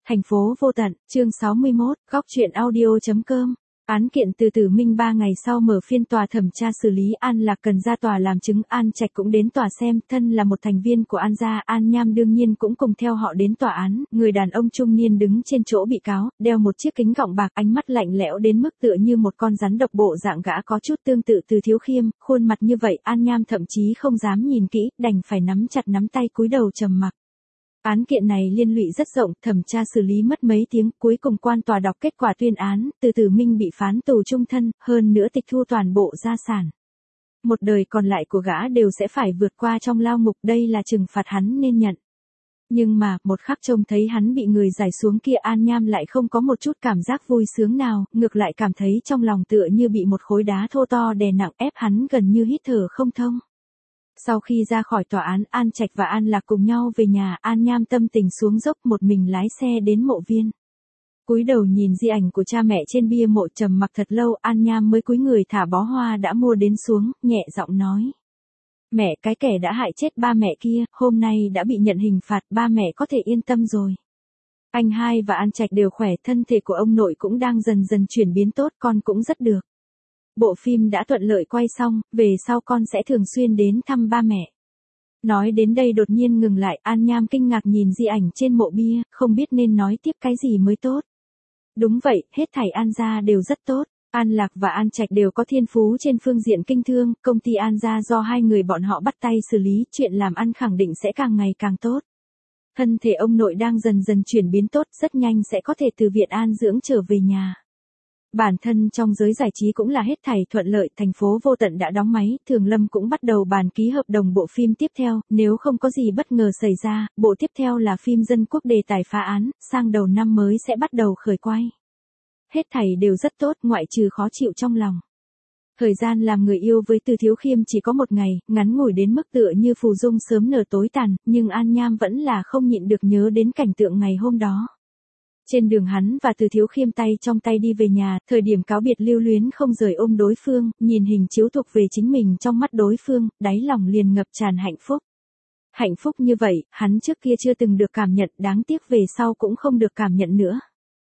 Thành phố vô tận, chương 61, góc truyện audio.com. Án kiện từ Tử Minh 3 ngày sau mở phiên tòa thẩm tra xử lý. An Lạc cần ra tòa làm chứng, An Trạch cũng đến tòa xem, thân là một thành viên của An gia, An Nham đương nhiên cũng cùng theo họ đến tòa án. Người đàn ông trung niên đứng trên chỗ bị cáo, đeo một chiếc kính gọng bạc, ánh mắt lạnh lẽo đến mức tựa như một con rắn độc, bộ dạng gã có chút tương tự Từ Thiếu Khiêm, khuôn mặt như vậy, An Nham thậm chí không dám nhìn kỹ, đành phải nắm chặt nắm tay cúi đầu trầm mặc. Án kiện này liên lụy rất rộng, thẩm tra xử lý mất mấy tiếng, cuối cùng quan tòa đọc kết quả tuyên án, Từ Tử Minh bị phán tù chung thân, hơn nữa tịch thu toàn bộ gia sản. Một đời còn lại của gã đều sẽ phải vượt qua trong lao ngục, đây là trừng phạt hắn nên nhận. Nhưng mà, một khắc trông thấy hắn bị người giải xuống kia, An Nham lại không có một chút cảm giác vui sướng nào, ngược lại cảm thấy trong lòng tựa như bị một khối đá thô to đè nặng, ép hắn gần như hít thở không thông. Sau khi ra khỏi tòa án, An Trạch và An Lạc cùng nhau về nhà, An Nham tâm tình xuống dốc, một mình lái xe đến mộ viên. Cúi đầu nhìn di ảnh của cha mẹ trên bia mộ, trầm mặc thật lâu, An Nham mới cúi người thả bó hoa đã mua đến xuống, nhẹ giọng nói. Mẹ, cái kẻ đã hại chết ba mẹ kia, hôm nay đã bị nhận hình phạt, ba mẹ có thể yên tâm rồi. Anh hai và An Trạch đều khỏe, thân thể của ông nội cũng đang dần dần chuyển biến tốt, con cũng rất được. Bộ phim đã thuận lợi quay xong, về sau con sẽ thường xuyên đến thăm ba mẹ. Nói đến đây đột nhiên ngừng lại, An Nham kinh ngạc nhìn di ảnh trên mộ bia, không biết nên nói tiếp cái gì mới tốt. Đúng vậy, hết thảy An gia đều rất tốt. An Lạc và An Trạch đều có thiên phú trên phương diện kinh thương, công ty An gia do hai người bọn họ bắt tay xử lý, chuyện làm ăn khẳng định sẽ càng ngày càng tốt. Thân thể ông nội đang dần dần chuyển biến tốt, rất nhanh sẽ có thể từ viện an dưỡng trở về nhà. Bản thân trong giới giải trí cũng là hết thảy thuận lợi, Thành phố vô tận đã đóng máy, Thường Lâm cũng bắt đầu bàn ký hợp đồng bộ phim tiếp theo, nếu không có gì bất ngờ xảy ra, bộ tiếp theo là phim Dân Quốc đề tài phá án, sang đầu năm mới sẽ bắt đầu khởi quay. Hết thảy đều rất tốt, ngoại trừ khó chịu trong lòng. Thời gian làm người yêu với Từ Thiếu Khiêm chỉ có một ngày, ngắn ngủi đến mức tựa như phù dung sớm nở tối tàn, nhưng An Nham vẫn là không nhịn được nhớ đến cảnh tượng ngày hôm đó. Trên đường hắn và Từ Thiếu Khiêm tay trong tay đi về nhà, thời điểm cáo biệt lưu luyến không rời ôm đối phương, nhìn hình chiếu thuộc về chính mình trong mắt đối phương, đáy lòng liền ngập tràn hạnh phúc. Hạnh phúc như vậy, hắn trước kia chưa từng được cảm nhận, đáng tiếc về sau cũng không được cảm nhận nữa.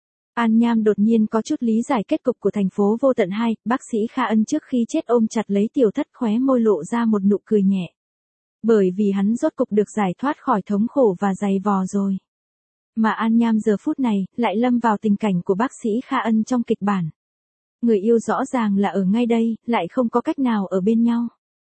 An Nham đột nhiên có chút lý giải kết cục của Thành phố vô tận 2, bác sĩ Kha Ân trước khi chết ôm chặt lấy Tiểu Thất, khóe môi lộ ra một nụ cười nhẹ. Bởi vì hắn rốt cục được giải thoát khỏi thống khổ và dày vò rồi. Mà An Nham giờ phút này, lại lâm vào tình cảnh của bác sĩ Kha Ân trong kịch bản. Người yêu rõ ràng là ở ngay đây, lại không có cách nào ở bên nhau.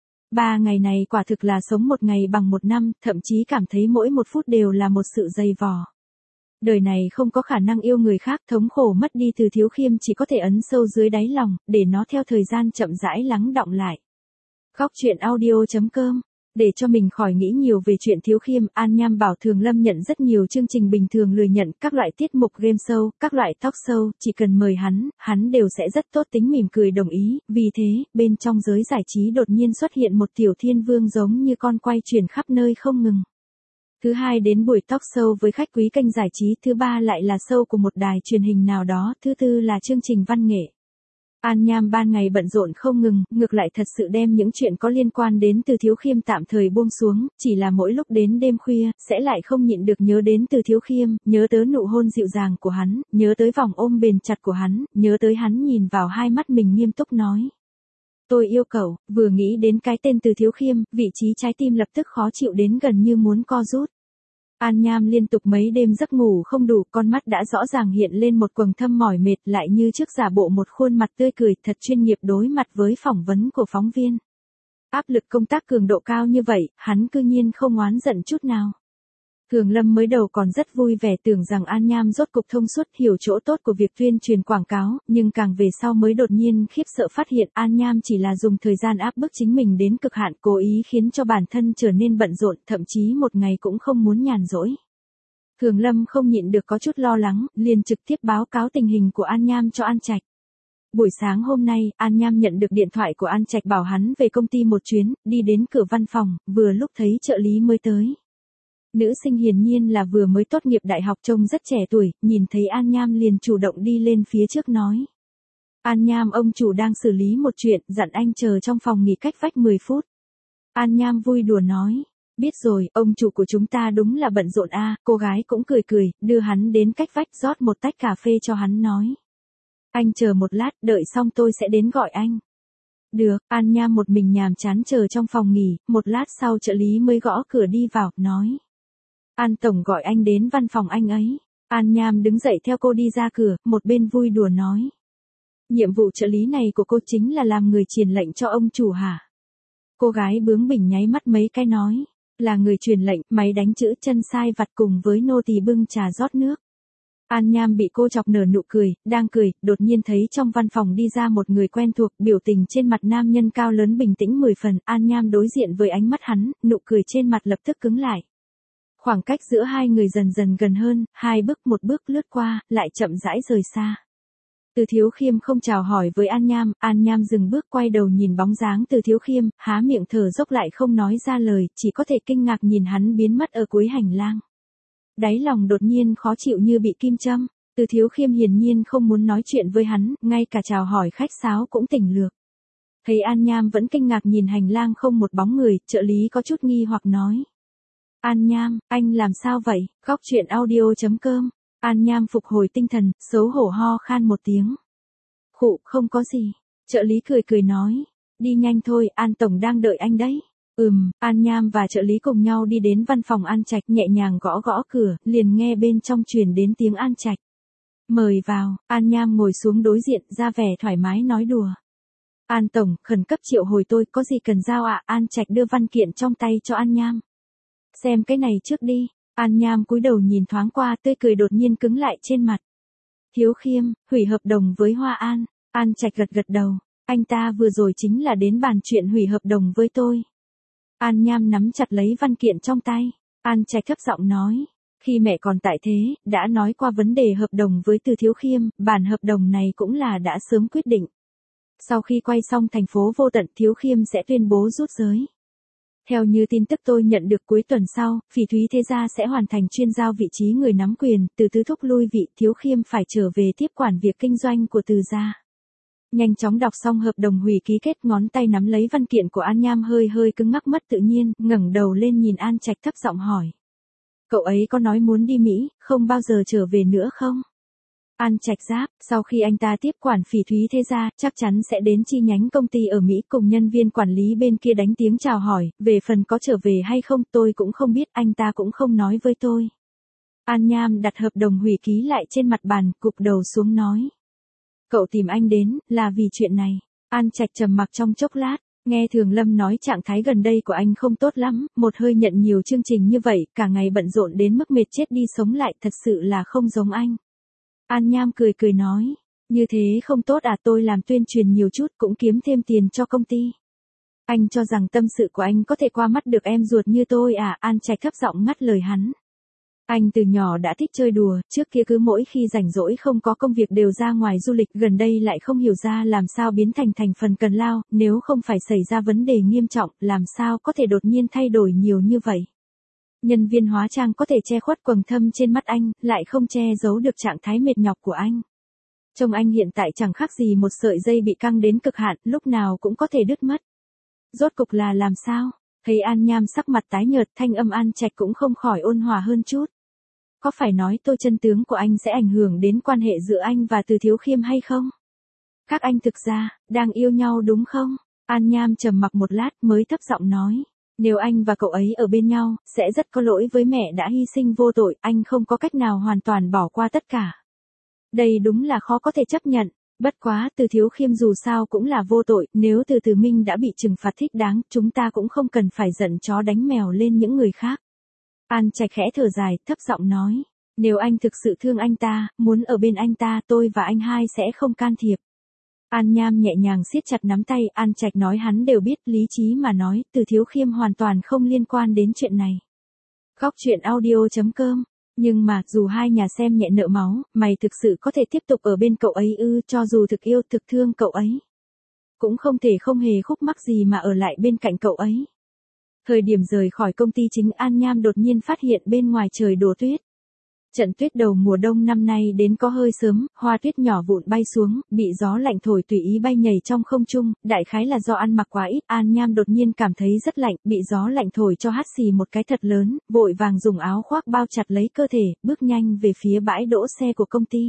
3 ngày này quả thực là sống một ngày bằng một năm, thậm chí cảm thấy mỗi một phút đều là một sự dày vò. Đời này không có khả năng yêu người khác, thống khổ mất đi Từ Thiếu Khiêm chỉ có thể ấn sâu dưới đáy lòng, để nó theo thời gian chậm rãi lắng đọng lại. Góc truyện audio.com. Để cho mình khỏi nghĩ nhiều về chuyện Thiếu Khiêm, An Nham bảo Thường Lâm nhận rất nhiều chương trình bình thường lười nhận, các loại tiết mục game show, các loại talk show, chỉ cần mời hắn đều sẽ rất tốt tính mỉm cười đồng ý, vì thế, bên trong giới giải trí đột nhiên xuất hiện một tiểu thiên vương giống như con quay chuyển khắp nơi không ngừng. Thứ hai đến buổi talk show với khách quý kênh giải trí, thứ ba lại là show của một đài truyền hình nào đó, thứ tư là chương trình văn nghệ. An Nham ban ngày bận rộn không ngừng, ngược lại thật sự đem những chuyện có liên quan đến Từ Thiếu Khiêm tạm thời buông xuống, chỉ là mỗi lúc đến đêm khuya, sẽ lại không nhịn được nhớ đến Từ Thiếu Khiêm, nhớ tới nụ hôn dịu dàng của hắn, nhớ tới vòng ôm bền chặt của hắn, nhớ tới hắn nhìn vào hai mắt mình nghiêm túc nói. Tôi yêu cậu, vừa nghĩ đến cái tên Từ Thiếu Khiêm, vị trí trái tim lập tức khó chịu đến gần như muốn co rút. An Nham liên tục mấy đêm giấc ngủ không đủ, con mắt đã rõ ràng hiện lên một quầng thâm mỏi mệt, lại như trước giả bộ một khuôn mặt tươi cười thật chuyên nghiệp đối mặt với phỏng vấn của phóng viên. Áp lực công tác cường độ cao như vậy, hắn cư nhiên không oán giận chút nào. Thường Lâm mới đầu còn rất vui vẻ tưởng rằng An Nham rốt cục thông suốt hiểu chỗ tốt của việc tuyên truyền quảng cáo, nhưng càng về sau mới đột nhiên khiếp sợ phát hiện An Nham chỉ là dùng thời gian áp bức chính mình đến cực hạn, cố ý khiến cho bản thân trở nên bận rộn, thậm chí một ngày cũng không muốn nhàn rỗi. Thường Lâm không nhịn được có chút lo lắng, liền trực tiếp báo cáo tình hình của An Nham cho An Trạch. Buổi sáng hôm nay, An Nham nhận được điện thoại của An Trạch bảo hắn về công ty một chuyến, đi đến cửa văn phòng, vừa lúc thấy trợ lý mới tới. Nữ sinh hiển nhiên là vừa mới tốt nghiệp đại học, trông rất trẻ tuổi, nhìn thấy An Nham liền chủ động đi lên phía trước nói. An Nham, ông chủ đang xử lý một chuyện, dặn anh chờ trong phòng nghỉ cách vách 10 phút. An Nham vui đùa nói. Biết rồi, ông chủ của chúng ta đúng là bận rộn a. Cô gái cũng cười cười, đưa hắn đến cách vách rót một tách cà phê cho hắn nói. Anh chờ một lát, đợi xong tôi sẽ đến gọi anh. Được, An Nham một mình nhàm chán chờ trong phòng nghỉ, một lát sau trợ lý mới gõ cửa đi vào, nói. An Tổng gọi anh đến văn phòng anh ấy. An Nham đứng dậy theo cô đi ra cửa, một bên vui đùa nói. Nhiệm vụ trợ lý này của cô chính là làm người truyền lệnh cho ông chủ hả? Cô gái bướng bỉnh nháy mắt mấy cái nói. Là người truyền lệnh, máy đánh chữ chân sai vặt cùng với nô tỳ bưng trà rót nước. An Nham bị cô chọc nở nụ cười, đang cười, đột nhiên thấy trong văn phòng đi ra một người quen thuộc, biểu tình trên mặt nam nhân cao lớn bình tĩnh 10 phần, An Nham đối diện với ánh mắt hắn, nụ cười trên mặt lập tức cứng lại. Khoảng cách giữa hai người dần dần gần hơn, hai bước một bước lướt qua, lại chậm rãi rời xa. Từ Thiếu Khiêm không chào hỏi với An Nham dừng bước quay đầu nhìn bóng dáng Từ Thiếu Khiêm, há miệng thở dốc lại không nói ra lời, chỉ có thể kinh ngạc nhìn hắn biến mất ở cuối hành lang. Đáy lòng đột nhiên khó chịu như bị kim châm, Từ Thiếu Khiêm hiển nhiên không muốn nói chuyện với hắn, ngay cả chào hỏi khách sáo cũng tỉnh lược. Thấy An Nham vẫn kinh ngạc nhìn hành lang không một bóng người, trợ lý có chút nghi hoặc nói. An Nham, anh làm sao vậy? Góc chuyện audio.com. An Nham phục hồi tinh thần, xấu hổ ho khan một tiếng. Khụ, không có gì. Trợ lý cười cười nói. Đi nhanh thôi, An Tổng đang đợi anh đấy. An Nham và trợ lý cùng nhau đi đến văn phòng An Trạch, nhẹ nhàng gõ gõ cửa, liền nghe bên trong truyền đến tiếng An Trạch. Mời vào, An Nham ngồi xuống đối diện, ra vẻ thoải mái nói đùa. An Tổng, khẩn cấp triệu hồi tôi, có gì cần giao ạ? An Trạch đưa văn kiện trong tay cho An Nham. Xem cái này trước đi. An Nham cúi đầu nhìn thoáng qua, tươi cười đột nhiên cứng lại trên mặt. Thiếu Khiêm, hủy hợp đồng với Hoa An. An Trạch gật gật đầu. Anh ta vừa rồi chính là đến bàn chuyện hủy hợp đồng với tôi. An Nham nắm chặt lấy văn kiện trong tay. An Trạch thấp giọng nói. Khi mẹ còn tại thế, đã nói qua vấn đề hợp đồng với Từ Thiếu Khiêm, bản hợp đồng này cũng là đã sớm quyết định. Sau khi quay xong thành phố Vô Tận, Thiếu Khiêm sẽ tuyên bố rút giới. Theo như tin tức tôi nhận được cuối tuần sau, Phỉ Thúy Thế Gia sẽ hoàn thành chuyên giao vị trí người nắm quyền, Từ Tứ thúc lui vị, Thiếu Khiêm phải trở về tiếp quản việc kinh doanh của Từ gia. Nhanh chóng đọc xong hợp đồng hủy ký kết, ngón tay nắm lấy văn kiện của An Nham hơi cứng ngắc mất tự nhiên, ngẩng đầu lên nhìn An Trạch thấp giọng hỏi. Cậu ấy có nói muốn đi Mỹ, không bao giờ trở về nữa không? An Trạch đáp, sau khi anh ta tiếp quản Phỉ Thúy Thế Gia, chắc chắn sẽ đến chi nhánh công ty ở Mỹ cùng nhân viên quản lý bên kia đánh tiếng chào hỏi, về phần có trở về hay không tôi cũng không biết, anh ta cũng không nói với tôi. An Nham đặt hợp đồng hủy ký lại trên mặt bàn, cụp đầu xuống nói. Cậu tìm anh đến, là vì chuyện này. An Trạch trầm mặc trong chốc lát, nghe Thường Lâm nói trạng thái gần đây của anh không tốt lắm, một hơi nhận nhiều chương trình như vậy, cả ngày bận rộn đến mức mệt chết đi sống lại, thật sự là không giống anh. An Nham cười nói, như thế không tốt à, tôi làm tuyên truyền nhiều chút cũng kiếm thêm tiền cho công ty. Anh cho rằng tâm sự của anh có thể qua mắt được em ruột như tôi à? An Trạch thấp giọng ngắt lời hắn. Anh từ nhỏ đã thích chơi đùa, trước kia cứ mỗi khi rảnh rỗi không có công việc đều ra ngoài du lịch, gần đây lại không hiểu ra làm sao biến thành phần cần lao, nếu không phải xảy ra vấn đề nghiêm trọng, làm sao có thể đột nhiên thay đổi nhiều như vậy. Nhân viên hóa trang có thể che khuất quầng thâm trên mắt anh, lại không che giấu được trạng thái mệt nhọc của anh. Trông anh hiện tại chẳng khác gì một sợi dây bị căng đến cực hạn, lúc nào cũng có thể đứt mất. Rốt cục là làm sao? Thấy An Nham sắc mặt tái nhợt, thanh âm An Trạch cũng không khỏi ôn hòa hơn chút. Có phải nói tôi chân tướng của anh sẽ ảnh hưởng đến quan hệ giữa anh và Từ Thiếu Khiêm hay không? Các anh thực ra, đang yêu nhau đúng không? An Nham trầm mặc một lát mới thấp giọng nói. Nếu anh và cậu ấy ở bên nhau, sẽ rất có lỗi với mẹ đã hy sinh vô tội, anh không có cách nào hoàn toàn bỏ qua tất cả. Đây đúng là khó có thể chấp nhận, bất quá Từ Thiếu Khiêm dù sao cũng là vô tội, nếu Từ Minh đã bị trừng phạt thích đáng, chúng ta cũng không cần phải giận chó đánh mèo lên những người khác. An Trạch khẽ thở dài, thấp giọng nói, nếu anh thực sự thương anh ta, muốn ở bên anh ta, tôi và anh hai sẽ không can thiệp. An Nham nhẹ nhàng siết chặt nắm tay, An Trạch nói hắn đều biết, lý trí mà nói, Từ Thiếu Khiêm hoàn toàn không liên quan đến chuyện này. Góc chuyện audio.com. Nhưng mà, dù hai nhà xem nhẹ nợ máu, mày thực sự có thể tiếp tục ở bên cậu ấy ư? Cho dù thực yêu thực thương cậu ấy, cũng không thể không hề khúc mắc gì mà ở lại bên cạnh cậu ấy. Thời điểm rời khỏi công ty chính, An Nham đột nhiên phát hiện bên ngoài trời đổ tuyết. Trận tuyết đầu mùa đông năm nay đến có hơi sớm, hoa tuyết nhỏ vụn bay xuống, bị gió lạnh thổi tùy ý bay nhảy trong không trung, đại khái là do ăn mặc quá ít, An Nham đột nhiên cảm thấy rất lạnh, bị gió lạnh thổi cho hắt xì một cái thật lớn, vội vàng dùng áo khoác bao chặt lấy cơ thể, bước nhanh về phía bãi đỗ xe của công ty.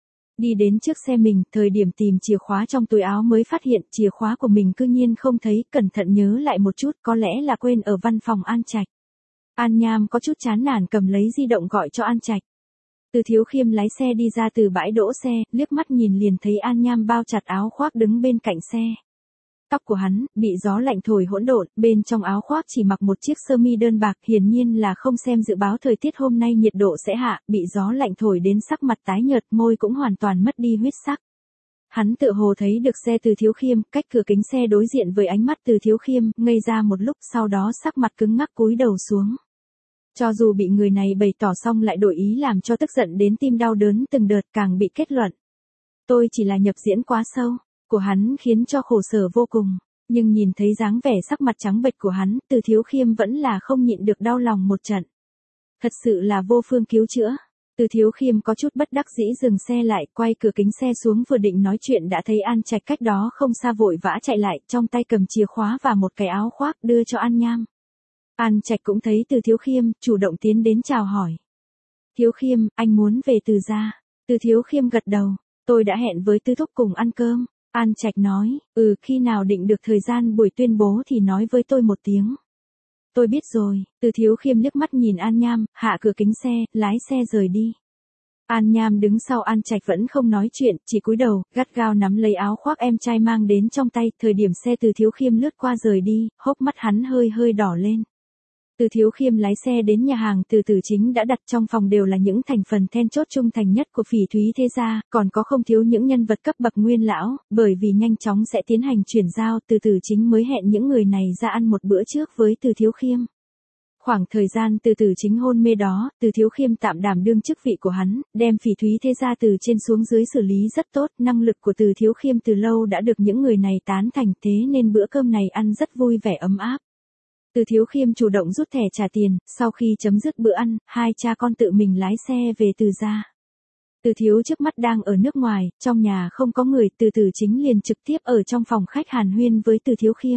Đi đến trước xe mình, thời điểm tìm chìa khóa trong túi áo mới phát hiện chìa khóa của mình cư nhiên không thấy, cẩn thận nhớ lại một chút, có lẽ là quên ở văn phòng An Trạch. An Nham có chút chán nản cầm lấy di động gọi cho An Trạch. Từ Thiếu Khiêm lái xe đi ra từ bãi đỗ xe, liếc mắt nhìn liền thấy An Nham bao chặt áo khoác đứng bên cạnh xe. Tóc của hắn, bị gió lạnh thổi hỗn độn, bên trong áo khoác chỉ mặc một chiếc sơ mi đơn bạc, hiển nhiên là không xem dự báo thời tiết hôm nay nhiệt độ sẽ hạ, bị gió lạnh thổi đến sắc mặt tái nhợt, môi cũng hoàn toàn mất đi huyết sắc. Hắn tự hồ thấy được xe Từ Thiếu Khiêm, cách cửa kính xe đối diện với ánh mắt Từ Thiếu Khiêm, ngây ra một lúc, sau đó sắc mặt cứng ngắc cúi đầu xuống. Cho dù bị người này bày tỏ xong lại đổi ý làm cho tức giận đến tim đau đớn từng đợt, càng bị kết luận. Tôi chỉ là nhập diễn quá sâu, của hắn khiến cho khổ sở vô cùng, nhưng nhìn thấy dáng vẻ sắc mặt trắng bệch của hắn, Từ Thiếu Khiêm vẫn là không nhịn được đau lòng một trận. Thật sự là vô phương cứu chữa. Từ Thiếu Khiêm có chút bất đắc dĩ dừng xe lại, quay cửa kính xe xuống vừa định nói chuyện đã thấy An Trạch cách đó không xa vội vã chạy lại, trong tay cầm chìa khóa và một cái áo khoác đưa cho An Nham. An Trạch cũng thấy Từ Thiếu Khiêm, chủ động tiến đến chào hỏi. Thiếu Khiêm, anh muốn về Từ gia. Từ Thiếu Khiêm gật đầu, tôi đã hẹn với Tư thúc cùng ăn cơm. An Trạch nói, khi nào định được thời gian buổi tuyên bố thì nói với tôi một tiếng. Tôi biết rồi. Từ Thiếu Khiêm liếc mắt nhìn An Nham, hạ cửa kính xe, lái xe rời đi. An Nham đứng sau An Trạch vẫn không nói chuyện, chỉ cúi đầu, gắt gao nắm lấy áo khoác em trai mang đến trong tay, thời điểm xe Từ Thiếu Khiêm lướt qua rời đi, hốc mắt hắn hơi hơi đỏ lên. Từ Thiếu Khiêm lái xe đến nhà hàng Từ Tử Chính đã đặt, trong phòng đều là những thành phần then chốt trung thành nhất của Phỉ Thúy thế gia, còn có không thiếu những nhân vật cấp bậc nguyên lão, bởi vì nhanh chóng sẽ tiến hành chuyển giao, Từ Tử Chính mới hẹn những người này ra ăn một bữa trước với Từ Thiếu Khiêm. Khoảng thời gian Từ Tử Chính hôn mê đó, Từ Thiếu Khiêm tạm đảm đương chức vị của hắn, đem Phỉ Thúy thế gia từ trên xuống dưới xử lý rất tốt, năng lực của Từ Thiếu Khiêm từ lâu đã được những người này tán thành, thế nên bữa cơm này ăn rất vui vẻ ấm áp. Từ Thiếu Khiêm chủ động rút thẻ trả tiền, sau khi chấm dứt bữa ăn, hai cha con tự mình lái xe về Từ gia. Từ Thiếu trước mắt đang ở nước ngoài, trong nhà không có người, Từ Tử Chính liền trực tiếp ở trong phòng khách hàn huyên với Từ Thiếu Khiêm.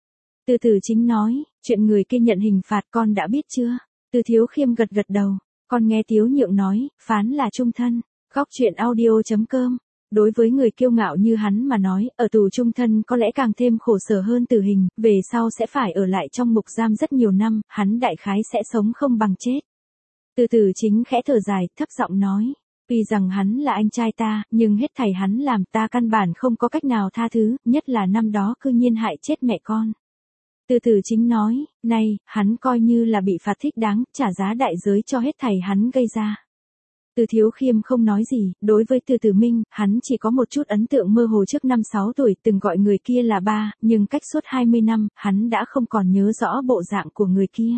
Từ Tử Chính nói, chuyện người kia nhận hình phạt con đã biết chưa? Từ Thiếu Khiêm gật gật đầu, con nghe Tiếu Nhượng nói, phán là trung thân. Góc truyện audio.com. Đối với người kiêu ngạo như hắn mà nói, ở tù trung thân có lẽ càng thêm khổ sở hơn tử hình, về sau sẽ phải ở lại trong ngục giam rất nhiều năm, hắn đại khái sẽ sống không bằng chết. Từ Tử Chính khẽ thở dài, thấp giọng nói, vì rằng hắn là anh trai ta, nhưng hết thảy hắn làm ta căn bản không có cách nào tha thứ, nhất là năm đó cư nhiên hại chết mẹ con. Từ Tử Chính nói, này, hắn coi như là bị phạt thích đáng, trả giá đại giới cho hết thảy hắn gây ra. Từ Thiếu Khiêm không nói gì, đối với Từ Tử Minh, hắn chỉ có một chút ấn tượng mơ hồ trước năm 6 tuổi, từng gọi người kia là ba, nhưng cách suốt 20 năm, hắn đã không còn nhớ rõ bộ dạng của người kia.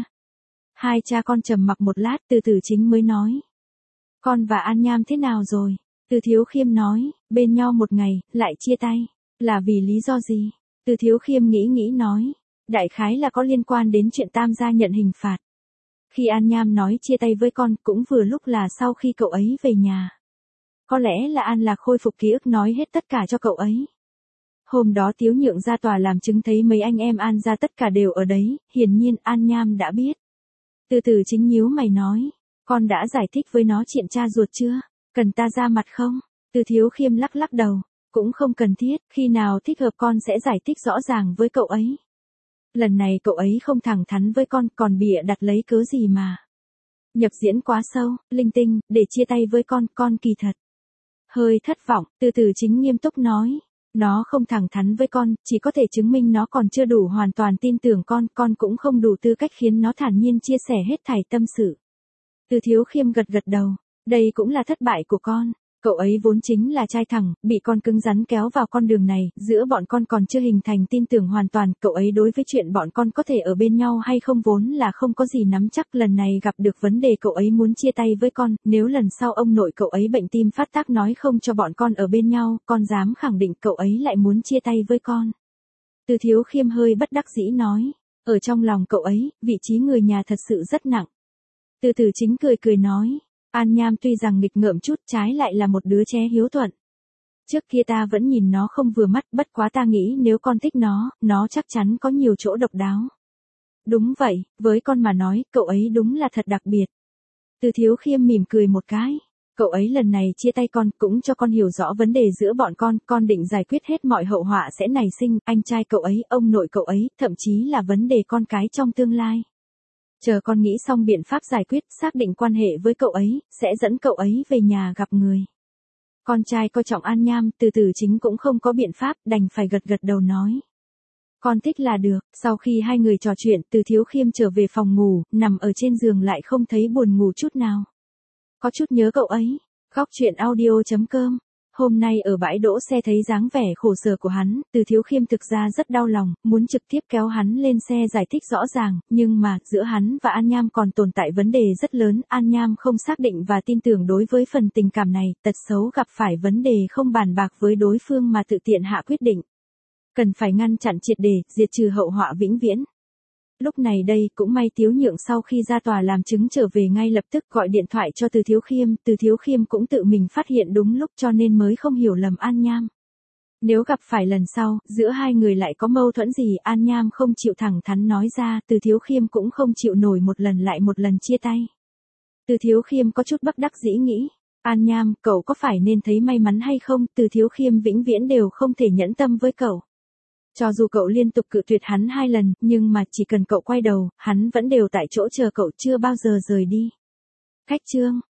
Hai cha con trầm mặc một lát, Từ Tử Chính mới nói. Con và An Nham thế nào rồi? Từ Thiếu Khiêm nói, bên nhau một ngày, lại chia tay. Là vì lý do gì? Từ Thiếu Khiêm nghĩ nói. Đại khái là có liên quan đến chuyện Tam gia nhận hình phạt. Khi An Nham nói chia tay với con, cũng vừa lúc là sau khi cậu ấy về nhà. Có lẽ là An Lạc khôi phục ký ức nói hết tất cả cho cậu ấy. Hôm đó Tiếu Nhượng ra tòa làm chứng thấy mấy anh em An gia tất cả đều ở đấy, hiển nhiên An Nham đã biết. Từ Tử Chính nhíu mày nói, con đã giải thích với nó chuyện cha ruột chưa? Cần ta ra mặt không? Từ Thiếu Khiêm lắc lắc đầu, cũng không cần thiết, khi nào thích hợp con sẽ giải thích rõ ràng với cậu ấy. Lần này cậu ấy không thẳng thắn với con, còn bịa đặt lấy cớ gì mà. Nhập diễn quá sâu, linh tinh, để chia tay với con kỳ thật. Hơi thất vọng, Từ Tử Chính nghiêm túc nói. Nó không thẳng thắn với con, chỉ có thể chứng minh nó còn chưa đủ hoàn toàn tin tưởng con cũng không đủ tư cách khiến nó thản nhiên chia sẻ hết thảy tâm sự. Từ Thiếu Khiêm gật gật đầu, đây cũng là thất bại của con. Cậu ấy vốn chính là trai thẳng, bị con cứng rắn kéo vào con đường này, giữa bọn con còn chưa hình thành tin tưởng hoàn toàn, cậu ấy đối với chuyện bọn con có thể ở bên nhau hay không vốn là không có gì nắm chắc, lần này gặp được vấn đề cậu ấy muốn chia tay với con, nếu lần sau ông nội cậu ấy bệnh tim phát tác nói không cho bọn con ở bên nhau, con dám khẳng định cậu ấy lại muốn chia tay với con. Từ Thiếu Khiêm hơi bất đắc dĩ nói, ở trong lòng cậu ấy, vị trí người nhà thật sự rất nặng. Từ Tử Chính cười nói, An Nham tuy rằng nghịch ngợm chút, trái lại là một đứa trẻ hiếu thuận. Trước kia ta vẫn nhìn nó không vừa mắt, bất quá ta nghĩ nếu con thích nó chắc chắn có nhiều chỗ độc đáo. Đúng vậy, với con mà nói, cậu ấy đúng là thật đặc biệt. Từ Thiếu Khiêm mỉm cười một cái. Cậu ấy lần này chia tay con, cũng cho con hiểu rõ vấn đề giữa bọn con định giải quyết hết mọi hậu họa sẽ nảy sinh, anh trai cậu ấy, ông nội cậu ấy, thậm chí là vấn đề con cái trong tương lai. Chờ con nghĩ xong biện pháp giải quyết, xác định quan hệ với cậu ấy, sẽ dẫn cậu ấy về nhà gặp người. Con trai coi trọng An Nham, Từ Chính cũng không có biện pháp, đành phải gật gật đầu nói. Con thích là được. Sau khi hai người trò chuyện, Từ Thiếu Khiêm trở về phòng ngủ, nằm ở trên giường lại không thấy buồn ngủ chút nào. Có chút nhớ cậu ấy. Góc truyện audio.com. Hôm nay ở bãi đỗ xe thấy dáng vẻ khổ sở của hắn, Từ Thiếu Khiêm thực ra rất đau lòng, muốn trực tiếp kéo hắn lên xe giải thích rõ ràng, nhưng mà, giữa hắn và An Nham còn tồn tại vấn đề rất lớn, An Nham không xác định và tin tưởng đối với phần tình cảm này, tật xấu gặp phải vấn đề không bàn bạc với đối phương mà tự tiện hạ quyết định. Cần phải ngăn chặn triệt để, diệt trừ hậu họa vĩnh viễn. Lúc này đây, cũng may Tiếu Nhượng sau khi ra tòa làm chứng trở về ngay lập tức gọi điện thoại cho Từ Thiếu Khiêm cũng tự mình phát hiện đúng lúc cho nên mới không hiểu lầm An Nham. Nếu gặp phải lần sau, giữa hai người lại có mâu thuẫn gì, An Nham không chịu thẳng thắn nói ra, Từ Thiếu Khiêm cũng không chịu nổi một lần lại một lần chia tay. Từ Thiếu Khiêm có chút bất đắc dĩ nghĩ, An Nham, cậu có phải nên thấy may mắn hay không, Từ Thiếu Khiêm vĩnh viễn đều không thể nhẫn tâm với cậu. Cho dù cậu liên tục cự tuyệt hắn 2 lần, nhưng mà chỉ cần cậu quay đầu, hắn vẫn đều tại chỗ chờ cậu chưa bao giờ rời đi. Khách chương